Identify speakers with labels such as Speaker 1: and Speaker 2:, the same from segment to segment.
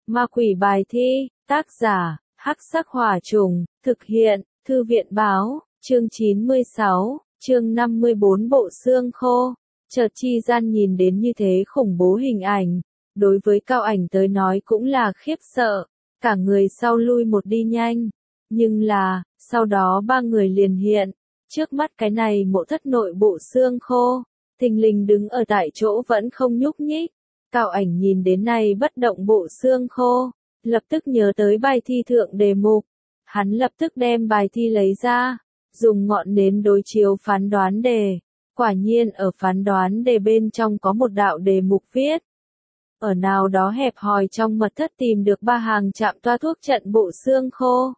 Speaker 1: Ma quỷ bài thi, tác giả, Hắc Sắc Hỏa Trùng, thực hiện, Thư viện báo, chương 96, chương 54 bộ xương khô. Chợt chi gian nhìn đến như thế khủng bố hình ảnh, đối với Cao Ảnh tới nói cũng là khiếp sợ, cả người sau lui một đi nhanh. Nhưng là, sau đó ba người liền hiện, trước mắt cái này mộ thất nội bộ xương khô, thình lình đứng ở tại chỗ vẫn không nhúc nhích. Cao Ảnh nhìn đến này bất động bộ xương khô, lập tức nhớ tới bài thi thượng đề mục. Hắn lập tức đem bài thi lấy ra, dùng ngọn nến đối chiếu phán đoán đề. Quả nhiên ở phán đoán đề bên trong có một đạo đề mục viết. Ở nào đó hẹp hòi trong mật thất tìm được 3 hàng chạm toa thuốc trận bộ xương khô.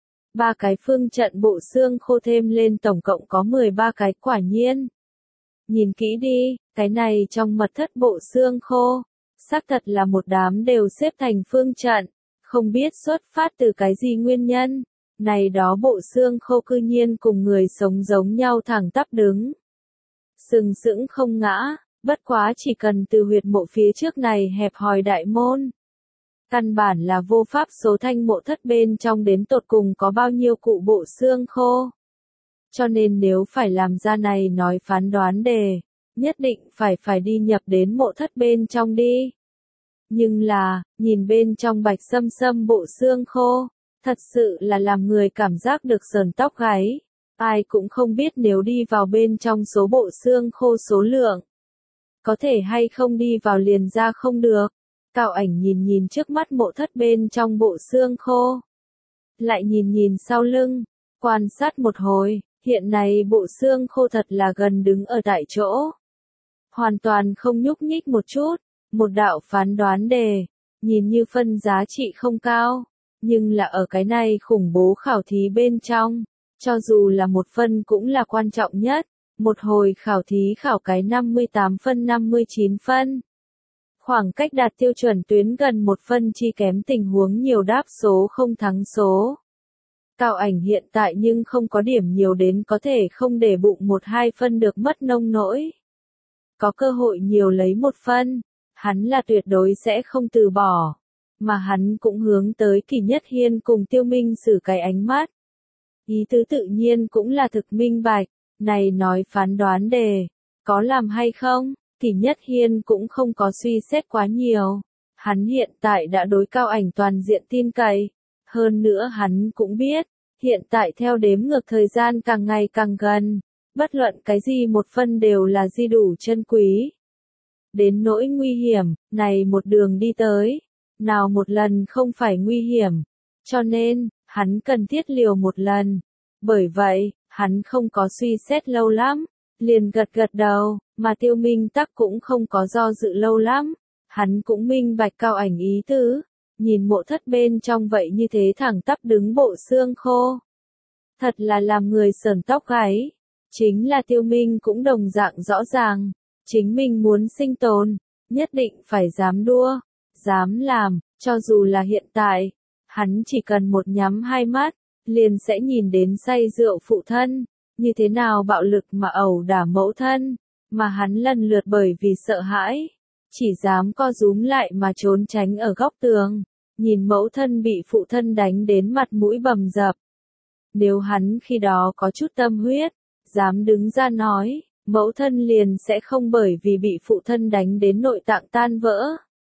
Speaker 1: 3 cái phương trận bộ xương khô thêm lên tổng cộng có 13 cái quả nhiên. Nhìn kỹ đi, cái này trong mật thất bộ xương khô, xác thật là một đám đều xếp thành phương trận, không biết xuất phát từ cái gì nguyên nhân. Này đó bộ xương khô cư nhiên cùng người sống giống nhau thẳng tắp đứng. Sừng sững không ngã, bất quá chỉ cần từ huyệt mộ phía trước này hẹp hòi đại môn. Căn bản là vô pháp số thanh mộ thất bên trong đến tột cùng có bao nhiêu cụ bộ xương khô. Cho nên nếu phải làm ra này nói phán đoán đề, nhất định phải đi nhập đến mộ thất bên trong đi. Nhưng là, nhìn bên trong bạch sâm sâm bộ xương khô, thật sự là làm người cảm giác được sờn tóc gáy. Ai cũng không biết nếu đi vào bên trong số bộ xương khô số lượng. Có thể hay không đi vào liền ra không được. Cao Ảnh nhìn trước mắt mộ thất bên trong bộ xương khô. Lại nhìn sau lưng, quan sát một hồi, hiện nay bộ xương khô thật là gần đứng ở tại chỗ. Hoàn toàn không nhúc nhích một chút, một đạo phán đoán đề, nhìn như phân giá trị không cao, nhưng là ở cái này khủng bố khảo thí bên trong, cho dù là một phân cũng là quan trọng nhất, một hồi khảo thí khảo cái 58 phân 59 phân. Khoảng cách đạt tiêu chuẩn tuyến gần một phân chi kém tình huống nhiều đáp số không thắng số. Cao Ảnh hiện tại nhưng không có điểm nhiều đến có thể không để bụng 1-2 phân được mất nông nỗi. Có cơ hội nhiều lấy một phân, hắn là tuyệt đối sẽ không từ bỏ, mà hắn cũng hướng tới Kỷ Nhất Hiên cùng Tiêu Minh Sử cái ánh mắt. Ý tứ tự nhiên cũng là thực minh bạch, này nói phán đoán đề, có làm hay không, Kỷ Nhất Hiên cũng không có suy xét quá nhiều. Hắn hiện tại đã đối Cao Ảnh toàn diện tin cậy, hơn nữa hắn cũng biết, hiện tại theo đếm ngược thời gian càng ngày càng gần, bất luận cái gì một phân đều là di đủ chân quý. Đến nỗi nguy hiểm, này một đường đi tới, nào một lần không phải nguy hiểm, cho nên, hắn cần thiết liều một lần. Bởi vậy, hắn không có suy xét lâu lắm, liền gật đầu, mà Tiêu Minh Tắc cũng không có do dự lâu lắm. Hắn cũng minh bạch Cao Ảnh ý tứ, nhìn mộ thất bên trong vậy như thế thẳng tắp đứng bộ xương khô. Thật là làm người sờn tóc gáy. Chính là Tiêu Minh cũng đồng dạng rõ ràng, chính mình muốn sinh tồn, nhất định phải dám đua, dám làm, cho dù là hiện tại, hắn chỉ cần một nhắm hai mắt, liền sẽ nhìn đến say rượu phụ thân, như thế nào bạo lực mà ẩu đả mẫu thân, mà hắn lần lượt bởi vì sợ hãi, chỉ dám co rúm lại mà trốn tránh ở góc tường, nhìn mẫu thân bị phụ thân đánh đến mặt mũi bầm dập. Nếu hắn khi đó có chút tâm huyết, dám đứng ra nói, mẫu thân liền sẽ không bởi vì bị phụ thân đánh đến nội tạng tan vỡ.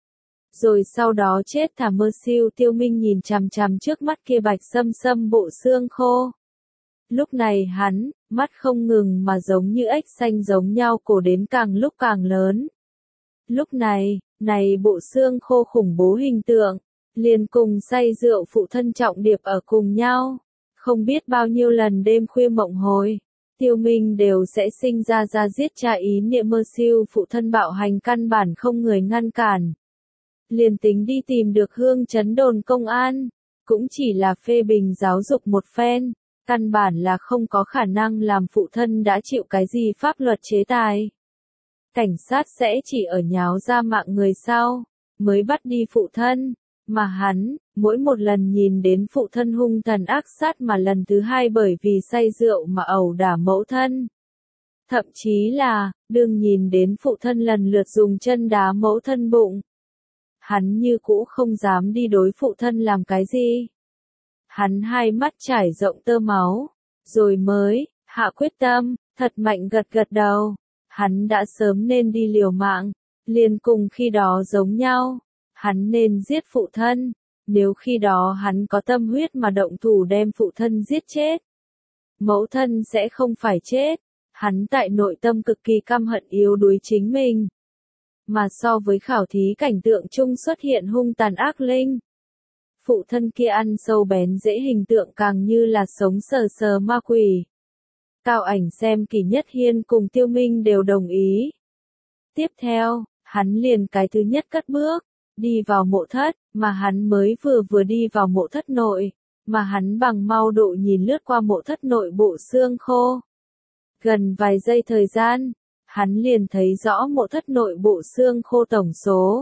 Speaker 1: Rồi sau đó chết thả mơ siêu. Tiêu Minh nhìn chằm chằm trước mắt kia bạch sâm sâm bộ xương khô. Lúc này hắn, mắt không ngừng mà giống như ếch xanh giống nhau cổ đến càng lúc càng lớn. Lúc này, bộ xương khô khủng bố hình tượng, liền cùng say rượu phụ thân trọng điệp ở cùng nhau. Không biết bao nhiêu lần đêm khuya mộng hồi, Tiêu Minh đều sẽ sinh ra giết cha ý niệm mơ siêu phụ thân bạo hành căn bản không người ngăn cản. Liền tính đi tìm được Hương Chấn đồn công an, cũng chỉ là phê bình giáo dục một phen, căn bản là không có khả năng làm phụ thân đã chịu cái gì pháp luật chế tài. Cảnh sát sẽ chỉ ở nháo ra mạng người sau, mới bắt đi phụ thân, mà hắn, mỗi một lần nhìn đến phụ thân hung thần ác sát mà lần thứ hai bởi vì say rượu mà ẩu đả mẫu thân. Thậm chí là, đừng nhìn đến phụ thân lần lượt dùng chân đá mẫu thân bụng. hắn như cũ không dám đi đối phụ thân làm cái gì. Hắn hai mắt trải rộng tơ máu, rồi mới hạ quyết tâm, thật mạnh gật gật đầu. Hắn đã sớm nên đi liều mạng, liền cùng khi đó giống nhau. Hắn nên giết phụ thân, nếu khi đó hắn có tâm huyết mà động thủ đem phụ thân giết chết. Mẫu thân sẽ không phải chết. Hắn tại nội tâm cực kỳ căm hận yếu đuối chính mình. Mà so với khảo thí cảnh tượng chung xuất hiện hung tàn ác linh, phụ thân kia ăn sâu bén dễ hình tượng càng như là sống sờ sờ ma quỷ. Cao Ảnh xem Kỷ Nhất Hiên cùng Tiêu Minh đều đồng ý. Tiếp theo, hắn liền cái thứ nhất cất bước, đi vào mộ thất, mà hắn mới vừa đi vào mộ thất nội, mà hắn bằng mau độ nhìn lướt qua mộ thất nội bộ xương khô. Gần vài giây thời gian, hắn liền thấy rõ mộ thất nội bộ xương khô tổng số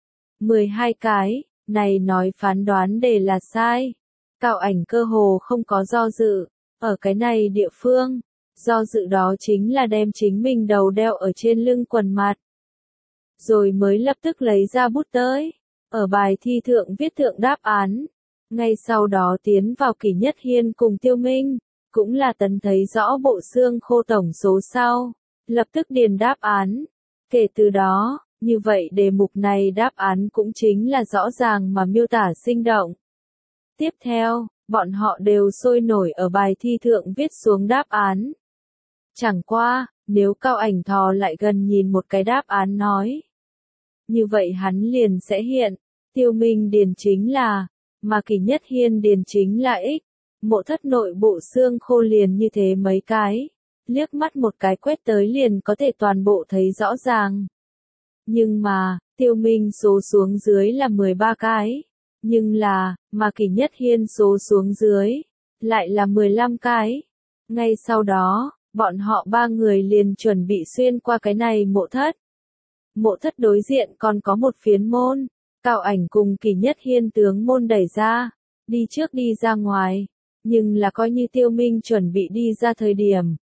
Speaker 1: 12 cái, này nói phán đoán đề là sai. Cao Ảnh cơ hồ không có do dự, ở cái này địa phương, do dự đó chính là đem chính mình đầu đeo ở trên lưng quần mặt. Rồi mới lập tức lấy ra bút tới, ở bài thi thượng viết thượng đáp án. Ngay sau đó tiến vào Kỷ Nhất Hiên cùng Tiêu Minh, cũng là tấn thấy rõ bộ xương khô tổng số sau, lập tức điền đáp án. Kể từ đó, như vậy đề mục này đáp án cũng chính là rõ ràng mà miêu tả sinh động. Tiếp theo, bọn họ đều sôi nổi ở bài thi thượng viết xuống đáp án. Chẳng qua, nếu Cao Ảnh thò lại gần nhìn một cái đáp án nói, như vậy hắn liền sẽ hiện, Tiêu Minh điền chính là, mà Kỷ Nhất Hiên điền chính là X. Mộ thất nội bộ xương khô liền như thế mấy cái, liếc mắt một cái quét tới liền có thể toàn bộ thấy rõ ràng. Nhưng mà, Tiêu Minh số xuống dưới là 13 cái, nhưng là, mà Kỷ Nhất Hiên số xuống dưới, lại là 15 cái. Ngay sau đó, bọn họ ba người liền chuẩn bị xuyên qua cái này mộ thất. Mộ thất đối diện còn có một phiến môn, Cao Ảnh cùng Kỷ Nhất Hiên tướng môn đẩy ra, đi trước đi ra ngoài. Nhưng là coi như Tiêu Minh chuẩn bị đi ra thời điểm,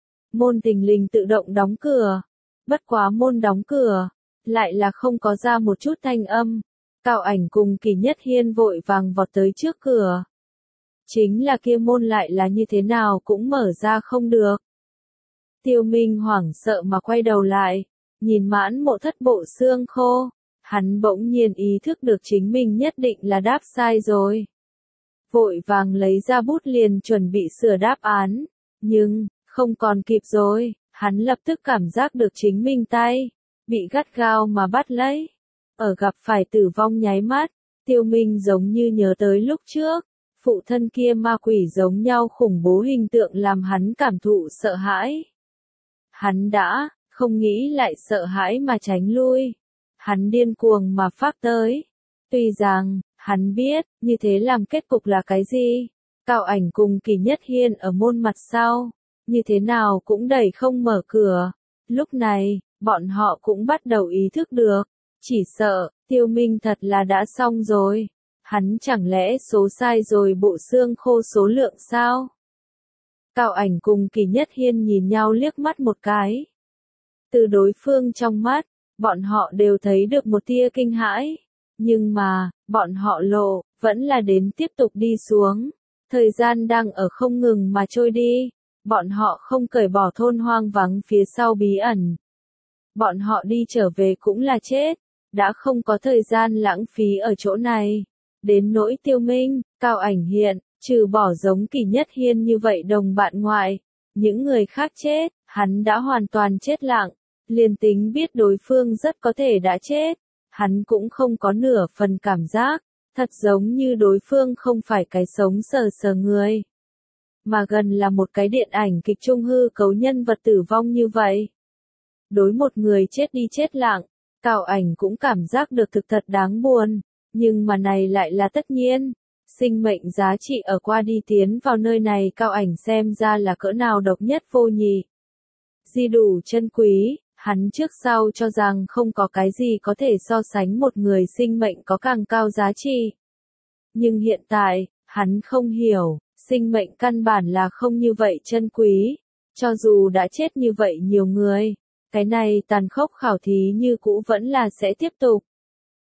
Speaker 1: môn thình lình tự động đóng cửa. Bất quá môn đóng cửa, lại là không có ra một chút thanh âm. Cao Ảnh cùng Kỷ Nhất Hiên vội vàng vọt tới trước cửa. Chính là kia môn lại là như thế nào cũng mở ra không được. Tiêu Minh hoảng sợ mà quay đầu lại, nhìn mãn mộ thất bộ xương khô, hắn bỗng nhiên ý thức được chính mình nhất định là đáp sai rồi. Vội vàng lấy ra bút liền chuẩn bị sửa đáp án, nhưng, không còn kịp rồi, hắn lập tức cảm giác được chính mình tay, bị gắt gao mà bắt lấy. Ở gặp phải tử vong nháy mắt, Tiêu Minh giống như nhớ tới lúc trước, phụ thân kia ma quỷ giống nhau khủng bố hình tượng làm hắn cảm thụ sợ hãi. Hắn đã, không nghĩ lại sợ hãi mà tránh lui. Hắn điên cuồng mà phác tới. Tuy rằng, hắn biết, như thế làm kết cục là cái gì. Cao Ảnh cùng Kỷ Nhất Hiên ở môn mặt sau, như thế nào cũng đẩy không mở cửa. Lúc này, bọn họ cũng bắt đầu ý thức được, chỉ sợ, Tiêu Minh thật là đã xong rồi. Hắn chẳng lẽ số sai rồi bộ xương khô số lượng sao? Cao Ảnh cùng Kỷ Nhất Hiên nhìn nhau liếc mắt một cái. Từ đối phương trong mắt, bọn họ đều thấy được một tia kinh hãi. Nhưng mà, bọn họ lộ, vẫn là đến tiếp tục đi xuống. Thời gian đang ở không ngừng mà trôi đi. Bọn họ không cởi bỏ thôn hoang vắng phía sau bí ẩn. Bọn họ đi trở về cũng là chết. Đã không có thời gian lãng phí ở chỗ này. Đến nỗi Tiêu Minh, Cao Ảnh hiện, trừ bỏ giống Kỷ Nhất Hiên như vậy đồng bạn ngoại. Những người khác chết, hắn đã hoàn toàn chết lặng. Liền tính biết đối phương rất có thể đã chết. Hắn cũng không có nửa phần cảm giác, thật giống như đối phương không phải cái sống sờ sờ người, mà gần là một cái điện ảnh kịch trung hư cấu nhân vật tử vong như vậy. Đối một người chết đi chết lặng, Cao Ảnh cũng cảm giác được thực thật đáng buồn, nhưng mà này lại là tất nhiên. Sinh mệnh giá trị ở qua đi tiến vào nơi này Cao Ảnh xem ra là cỡ nào độc nhất vô nhị. Di đủ chân quý. Hắn trước sau cho rằng không có cái gì có thể so sánh một người sinh mệnh có càng cao giá trị. Nhưng hiện tại, hắn không hiểu, sinh mệnh căn bản là không như vậy chân quý. Cho dù đã chết như vậy nhiều người, cái này tàn khốc khảo thí như cũ vẫn là sẽ tiếp tục.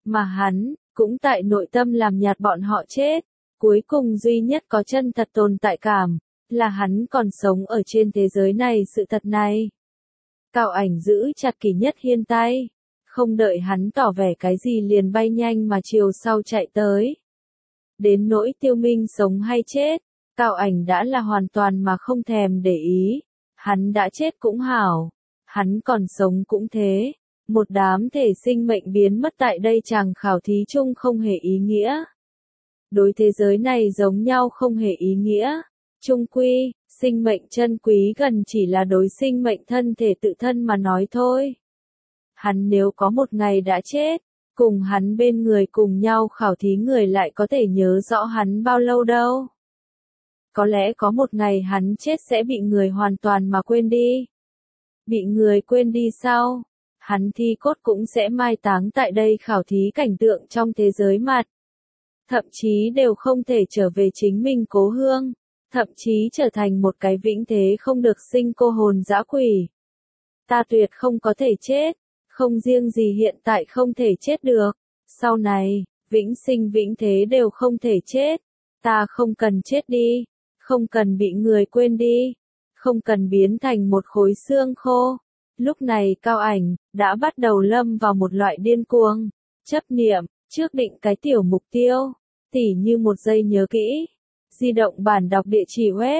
Speaker 1: Mà hắn, cũng tại nội tâm làm nhạt bọn họ chết. Cuối cùng duy nhất có chân thật tồn tại cảm, là hắn còn sống ở trên thế giới này sự thật này. Cao Ảnh giữ chặt Kỳ Nhất Hiên tay. Không đợi hắn tỏ vẻ cái gì liền bay nhanh mà chiều sau chạy tới. Đến nỗi Tiêu Minh sống hay chết, Cao Ảnh đã là hoàn toàn mà không thèm để ý. Hắn đã chết cũng hảo, hắn còn sống cũng thế. Một đám thể sinh mệnh biến mất tại đây chàng khảo thí chung không hề ý nghĩa. Đối thế giới này giống nhau không hề ý nghĩa. Chung quy, sinh mệnh chân quý gần chỉ là đối sinh mệnh thân thể tự thân mà nói thôi. Hắn nếu có một ngày đã chết, cùng hắn bên người cùng nhau khảo thí người lại có thể nhớ rõ hắn bao lâu đâu. Có lẽ có một ngày hắn chết sẽ bị người hoàn toàn mà quên đi. Bị người quên đi sau, hắn thi cốt cũng sẽ mai táng tại đây khảo thí cảnh tượng trong thế giới mặt. Thậm chí đều không thể trở về chính mình cố hương, thậm chí trở thành một cái vĩnh thế không được sinh cô hồn dã quỷ. Ta tuyệt không có thể chết, không riêng gì hiện tại không thể chết được, sau này, vĩnh sinh vĩnh thế đều không thể chết. Ta không cần chết đi, không cần bị người quên đi, không cần biến thành một khối xương khô. Lúc này Cao Ảnh đã bắt đầu lâm vào một loại điên cuồng, chấp niệm, trước định cái tiểu mục tiêu, tỉ như một giây nhớ kỹ. Di động bản đọc địa chỉ web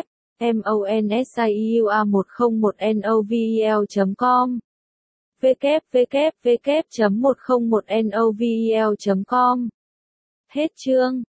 Speaker 1: monsiua101novel.com www.101novel.com. Hết chương.